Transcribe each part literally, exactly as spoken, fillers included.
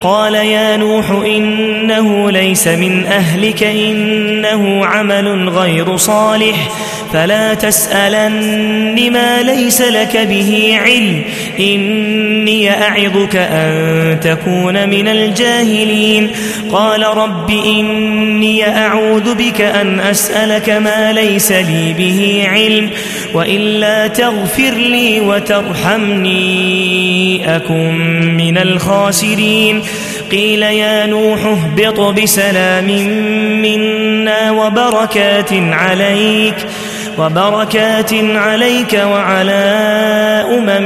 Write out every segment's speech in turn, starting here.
قال يا نوح إنه ليس من أهلك إنه عمل غير صالح فلا تسألن ما ليس لك به علم إني أعظك أن تكون من الجاهلين قال رب إني أعوذ بك أن أسألك ما ليس لي به علم وإلا تغفر لي وترحمني أكن من الخاسرين قيل يا نوح اهبط بسلام منا وبركات عليك وبركات عليك وعلى أمم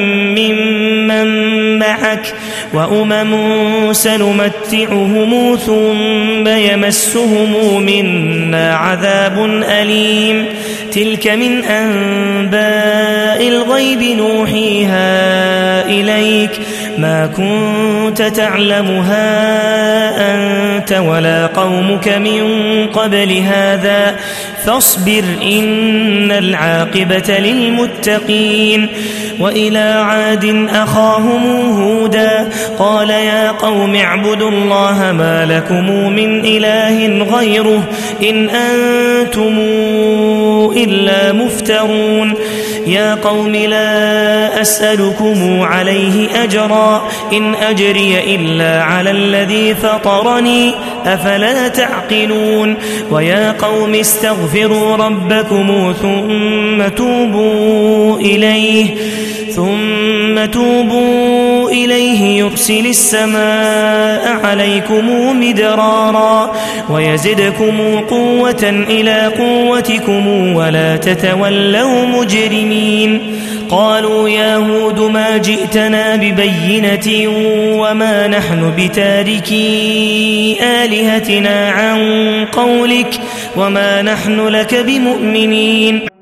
ممن معك وأمم سنمتعهم ثم يمسهم منا عذاب أليم تلك من أنباء الغيب نوحيها إليك ما كنت تعلمها أنت ولا قومك من قبل هذا فاصبر إن العاقبة للمتقين وإلى عاد أخاهم هودا قال يا قوم اعبدوا الله ما لكم من إله غيره إن أنتم إلا مفترون يا قوم لا أسألكم عليه أجرا إن أجري إلا على الذي فطرني أفلا تعقلون ويا قوم استغفروا ربكم ثم توبوا إليه ثم توبوا إليه يرسل السماء عليكم مدرارا ويزدكم قوة إلى قوتكم ولا تتولوا مجرمين قالوا يا هود ما جئتنا ببينة وما نحن بتاركي آلهتنا عن قولك وما نحن لك بمؤمنين